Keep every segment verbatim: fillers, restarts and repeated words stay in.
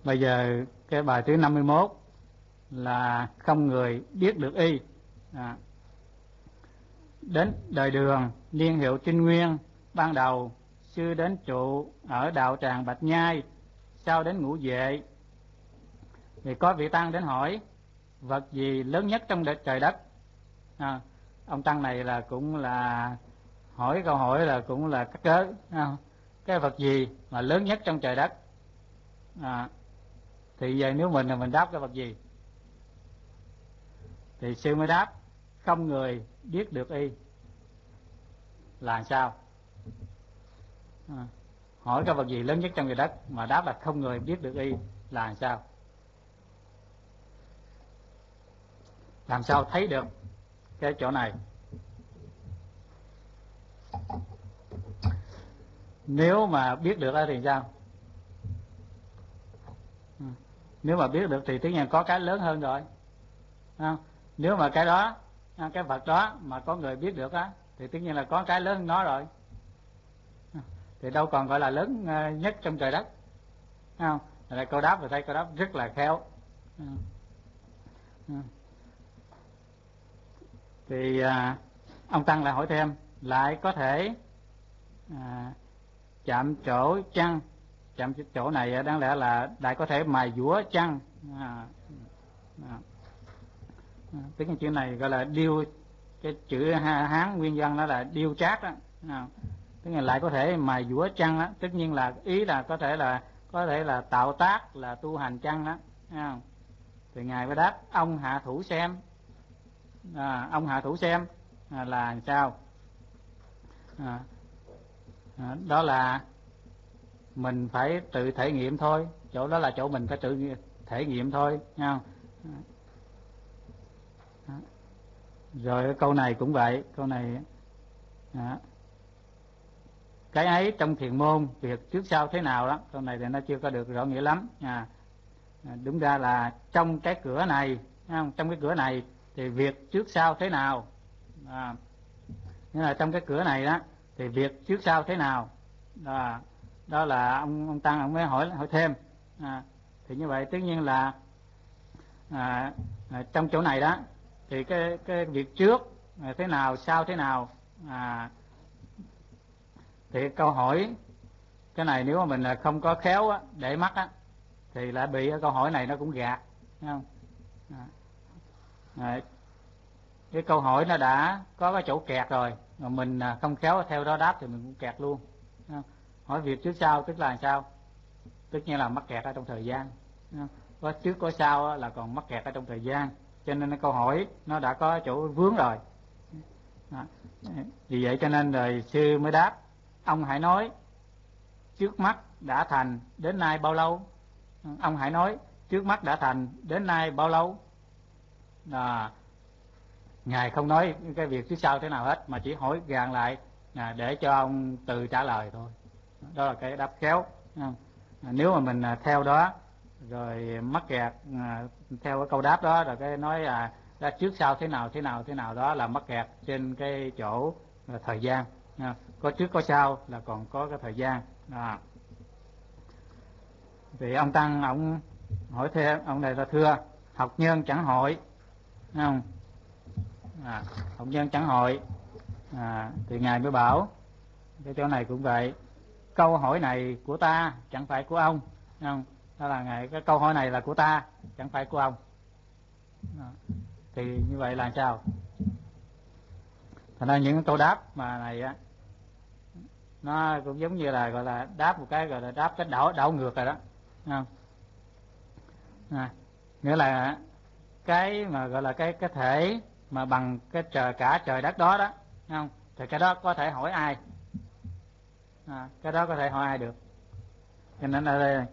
Bây giờ cái bài thứ năm mươi mốt là không người biết được y. À, đến đời Đường, niên hiệu Trinh Nguyên, ban đầu sư đến trụ ở đạo tràng Bạch Nhai, sau đến Ngũ Vệ. Thì có vị tăng đến hỏi vật gì lớn nhất trong trời đất. À, ông tăng này là cũng là hỏi câu hỏi là cũng là cắt cớ. À, cái vật gì mà lớn nhất trong trời đất. À, thì giờ nếu mình là mình đáp cái vật gì? Thì sư mới đáp không người biết được y. Là sao? À, hỏi cái vật gì lớn nhất trong trời đất mà đáp là không người biết được y là sao? Làm sao thấy được cái chỗ này? Nếu mà biết được thì sao? Nếu mà biết được thì tất nhiên có cái lớn hơn rồi. À, nếu mà cái đó, cái vật đó mà có người biết được á, thì tất nhiên là có cái lớn hơn nó rồi. Thì đâu còn gọi là lớn nhất trong trời đất. Không? Là câu đáp, và thấy câu đáp rất là khéo. Thì à, ông tăng lại hỏi thêm, lại có thể à, chạm chỗ chăng? Chạm chỗ này đáng lẽ là lại có thể mài dũa chăng? À, à, à, tức cái chữ này gọi là điêu, cái chữ Hán nguyên văn đó là điêu trác đó. À, tức là lại có thể mài dũa chăng đó, tất nhiên là ý là có thể là có thể là tạo tác, là tu hành chăng đó. À, thì ngài mới đáp ông hạ thủ xem. À, ông hạ thủ xem à, là sao? À, à, đó là mình phải tự thể nghiệm thôi, chỗ đó là chỗ mình phải tự thể nghiệm thôi nha. À, rồi câu này cũng vậy, câu này à, cái ấy trong thiền môn việc trước sau thế nào đó, câu này thì nó chưa có được rõ nghĩa lắm. À, à, đúng ra là trong cái cửa này, không? Trong cái cửa này thì việc trước sau thế nào? À, nghĩa là trong cái cửa này đó thì việc trước sau thế nào? À, đó là ông ông tăng ông mới hỏi hỏi thêm. À, thì như vậy tất nhiên là à, à, trong chỗ này đó thì cái cái việc trước thế nào, sau thế nào? À, thì câu hỏi cái này nếu mà mình không có khéo á, để mắt á, thì lại bị câu hỏi này nó cũng gạt, thấy không? À, à, cái câu hỏi nó đã có cái chỗ kẹt rồi, mà mình không khéo theo đó đáp thì mình cũng kẹt luôn. Hỏi việc trước sau tức là sao? Tất nhiên là mắc kẹt ở trong thời gian. Có trước có sau là còn mắc kẹt ở trong thời gian, cho nên cái câu hỏi nó đã có chỗ vướng rồi. Đó. Vì vậy cho nên rồi sư mới đáp ông hãy nói trước mắt đã thành đến nay bao lâu? Ông hãy nói trước mắt đã thành đến nay bao lâu? À, ngài không nói cái việc trước sau thế nào hết, mà chỉ hỏi gàn lại à, để cho ông tự trả lời thôi. Đó là cái đáp khéo. À, nếu mà mình theo đó rồi mắc kẹt à, theo cái câu đáp đó rồi cái nói à, ra trước sau thế nào thế nào thế nào, đó là mắc kẹt trên cái chỗ à, thời gian. À, có trước có sau là còn có cái thời gian. À, thì ông tăng ông hỏi thêm, ông này là thưa học nhân chẳng hội, không? À, học nhân chẳng hội. À, thì ngài mới bảo cái chỗ này cũng vậy, câu hỏi này của ta chẳng phải của ông, không? Đó là ngài, cái câu hỏi này là của ta chẳng phải của ông. À, thì như vậy là sao? Thành ra những câu đáp mà này á, nó cũng giống như là gọi là đáp một cái, gọi là đáp cái đảo đảo ngược rồi đó, không? À, nghĩa là cái mà gọi là cái cái thể mà bằng cái trời, cả trời đất đó đó, không? Thì cái đó có thể hỏi ai? À, cái đó có thể hỏi ai được? Cho nên ở đây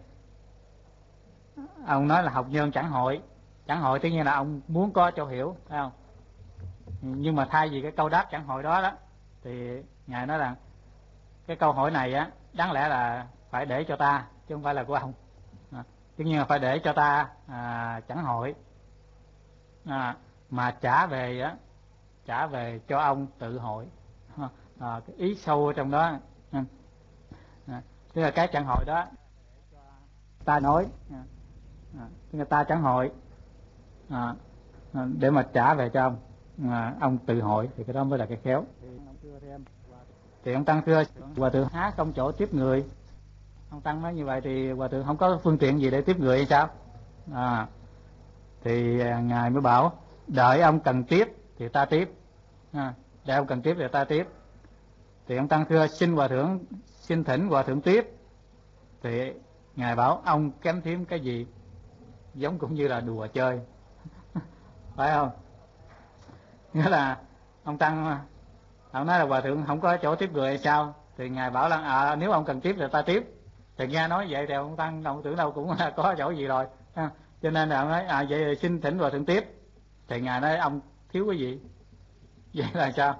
ông nói là học nhân chẳng hội. Chẳng hội tất nhiên là ông muốn có chỗ hiểu, phải không? Nhưng mà thay vì cái câu đáp chẳng hội đó đó, thì ngài nói là cái câu hỏi này á đáng lẽ là phải để cho ta chứ không phải là của ông. À, tất nhiên là phải để cho ta à, chẳng hội, à, mà trả về á, trả về cho ông tự hội. À, cái ý sâu ở trong đó. À, tức là cái chẳng hội đó ta nói. À, à, người ta chẳng hội à, để mà trả về cho ông, à, ông tự hội thì cái đó mới là cái khéo. Thì ông Tăng thưa hòa thượng há không chỗ tiếp người. Ông Tăng nói như vậy thì hòa thượng không có phương tiện gì để tiếp người hay sao? À, thì ngài mới bảo đợi ông cần tiếp thì ta tiếp, à, đợi ông cần tiếp thì ta tiếp. Thì ông Tăng thưa xin hòa thượng, xin thỉnh hòa thượng tiếp. Thì ngài bảo ông kém thím cái gì, giống cũng như là đùa chơi phải không? Nghĩa là ông Tăng ông nói là hòa thượng không có chỗ tiếp người hay sao? Thì ngài bảo là à, nếu ông cần tiếp thì ta tiếp. Thì nghe nói vậy thì ông Tăng ông tưởng đâu cũng là có chỗ gì rồi, à, cho nên là ông nói à vậy thì xin thỉnh hòa thượng tiếp. Thì ngài nói ông thiếu cái gì? Vậy là sao?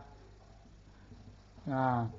À,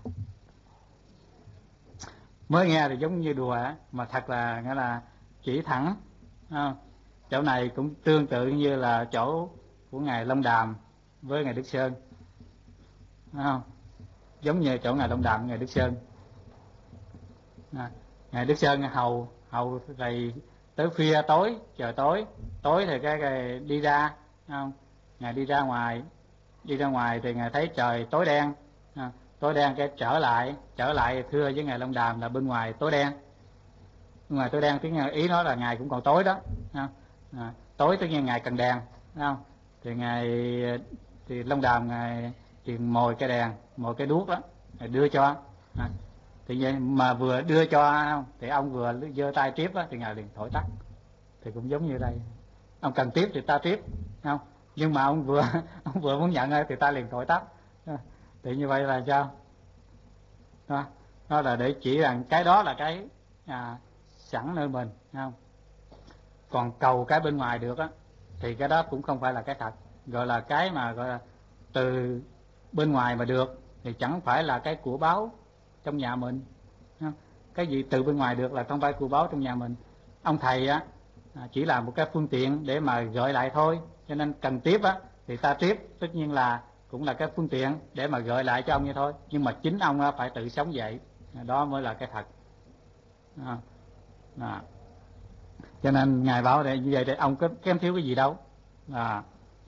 mới nghe thì giống như đùa mà thật là nghĩa là chỉ thẳng. À, chỗ này cũng tương tự như là chỗ của ngài Long Đàm với ngài Đức Sơn, không? Giống như chỗ ngài Long Đàm ngài Đức Sơn. À, ngài Đức Sơn hầu hầu thầy tới khuya tối, chờ tối tối thì cái, cái đi ra, không? Ngài đi ra ngoài đi ra ngoài thì ngài thấy trời tối đen, à, tối đen cái trở lại trở lại thưa với ngài Long Đàm là bên ngoài tối đen. Bên ngoài tối đen tiếng ý nói là ngài cũng còn tối đó, không? À, tối tất nhiên ngài cần đèn, không? Thì ngài thì Long Đàm ngài thì mồi cái đèn, mồi cái đuốc đó, ngài đưa cho. À, thì vậy mà vừa đưa cho không, thì ông vừa giơ tay tiếp đó, thì ngài liền thổi tắt. Thì cũng giống như đây, ông cần tiếp thì ta tiếp, không? Nhưng mà ông vừa ông vừa muốn nhận thì ta liền thổi tắt. Thì như vậy là sao? Đó, đó là để chỉ rằng cái đó là cái à, sẵn nơi mình, không? Còn cầu cái bên ngoài được á thì cái đó cũng không phải là cái thật, gọi là cái mà gọi là từ bên ngoài mà được thì chẳng phải là cái của báo trong nhà mình. Cái gì từ bên ngoài được là không phải của báo trong nhà mình. Ông thầy á chỉ là một cái phương tiện để mà gợi lại thôi, cho nên cần tiếp á thì ta tiếp, tất nhiên là cũng là cái phương tiện để mà gợi lại cho ông như thôi, nhưng mà chính ông phải tự sống dậy, đó mới là cái thật. À, à. Cho nên ngài bảo để như vậy thì ông có kém thiếu cái gì đâu. À,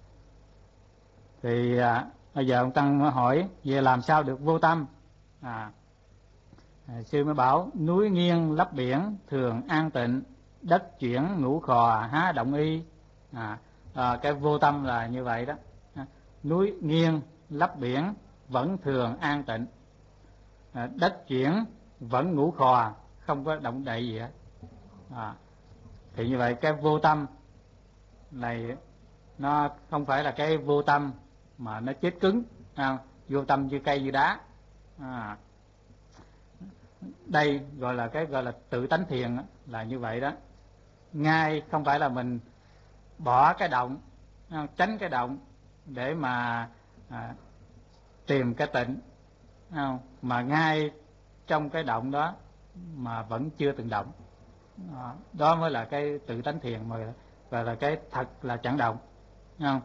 thì à, bây giờ ông Tăng mới hỏi về làm sao được vô tâm. À, sư mới bảo núi nghiêng lấp biển thường an tịnh, đất chuyển ngũ khò há động y. À, à, cái vô tâm là như vậy đó. À, núi nghiêng lấp biển vẫn thường an tịnh, à, đất chuyển vẫn ngũ khò không có động đậy gì hết. À, thì như vậy cái vô tâm này nó không phải là cái vô tâm mà nó chết cứng, à, vô tâm như cây như đá. À, đây gọi là cái gọi là tự tánh thiền là như vậy đó. Ngay không phải là mình bỏ cái động, tránh cái động để mà à, tìm cái tịnh, không? Mà ngay trong cái động đó mà vẫn chưa từng động, đó, đó mới là cái tự tánh thiền, mà gọi là cái thật là chẳng động, không?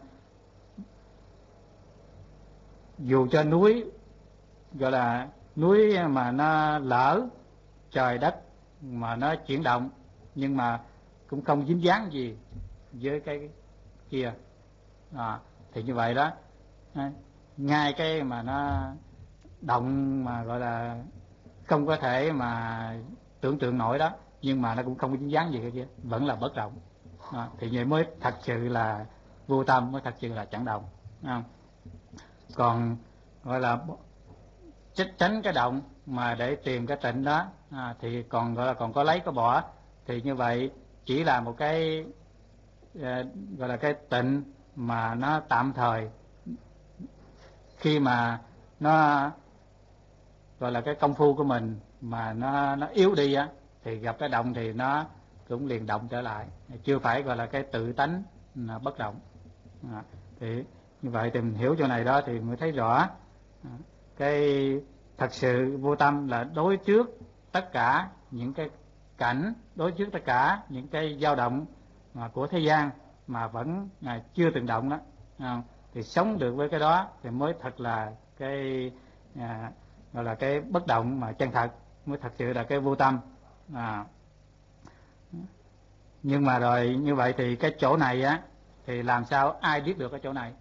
Dù cho núi gọi là núi mà nó lở trời đất mà nó chuyển động, nhưng mà cũng không dính dáng gì với cái kia. À, thì như vậy đó, ngay cái mà nó động mà gọi là không có thể mà tưởng tượng nổi đó, nhưng mà nó cũng không có dính dáng gì cái kia, vẫn là bất động. À, thì vậy mới thật sự là vô tâm, mới thật sự là chẳng động. À, còn gọi là tránh cái động mà để tìm cái tịnh đó, à, thì còn gọi là còn có lấy có bỏ, thì như vậy chỉ là một cái à, gọi là cái tịnh mà nó tạm thời. Khi mà nó gọi là cái công phu của mình mà nó nó yếu đi á, thì gặp cái động thì nó cũng liền động trở lại, chưa phải gọi là cái tự tánh là bất động. À, thì như vậy thì mình hiểu chỗ này đó thì mới thấy rõ. À, cái thật sự vô tâm là đối trước tất cả những cái cảnh, đối trước tất cả những cái dao động mà của thế gian mà vẫn à, chưa từng động đó, à, thì sống được với cái đó thì mới thật là cái à, gọi là cái bất động mà chân thật, mới thật sự là cái vô tâm. À, Nhưng mà rồi như vậy thì cái chỗ này á thì làm sao ai biết được cái chỗ này?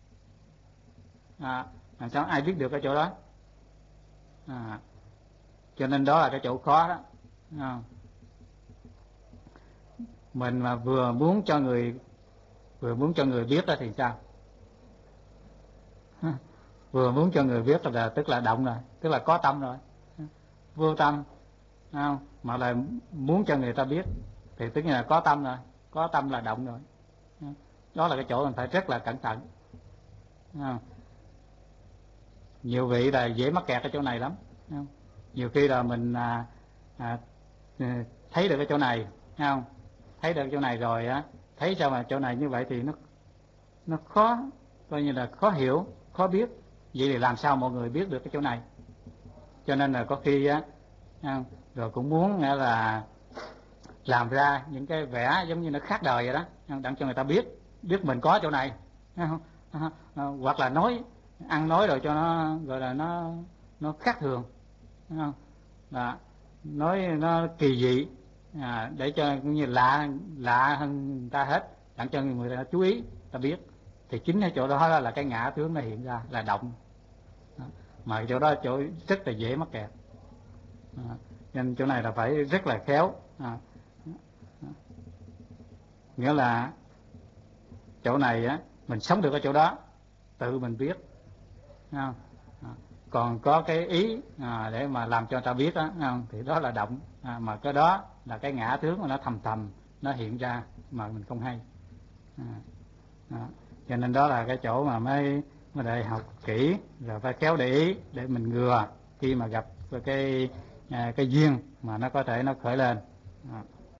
À, làm sao ai biết được cái chỗ đó? À, cho nên đó là cái chỗ khó đó. À, mình mà vừa muốn cho người vừa muốn cho người biết đó thì sao? Vừa muốn cho người biết là tức là động rồi, tức là có tâm rồi. Vô tâm không? Mà là muốn cho người ta biết thì tức là có tâm rồi, có tâm là động rồi. Đó là cái chỗ mình phải rất là cẩn thận. Không? Nhiều vị là dễ mắc kẹt cái chỗ này lắm. Không? Nhiều khi là mình à, à, thấy được cái chỗ này, không? Thấy được chỗ này rồi á, thấy sao mà chỗ này như vậy thì nó nó khó, coi như là khó hiểu, khó biết. Vậy thì làm sao mọi người biết được cái chỗ này? Cho nên là có khi á, không? Rồi cũng muốn nghĩa là làm ra những cái vẽ giống như nó khác đời vậy đó, đặng cho người ta biết biết mình có chỗ này, không? Hoặc là nói ăn nói rồi cho nó gọi là nó nó khác thường, không? Là nói nó kỳ dị, à, để cho cũng như lạ lạ hơn người ta hết, đặng cho người ta chú ý, ta biết. Thì chính cái chỗ đó là cái ngã tướng nó hiện ra là động, mà chỗ đó chỗ rất là dễ mắc kẹt. À, nên chỗ này là phải rất là khéo. À, nghĩa là chỗ này á mình sống được ở chỗ đó tự mình biết, không? À, còn có cái ý à, để mà làm cho người ta biết đó, không? Thì đó là động, à, mà cái đó là cái ngã tướng mà nó thầm thầm nó hiện ra mà mình không hay. À, à, cho nên đó là cái chỗ mà mới mới đại học kỹ rồi phải khéo để ý để mình ngừa khi mà gặp cái à, cái duyên mà nó có thể nó khởi lên. À.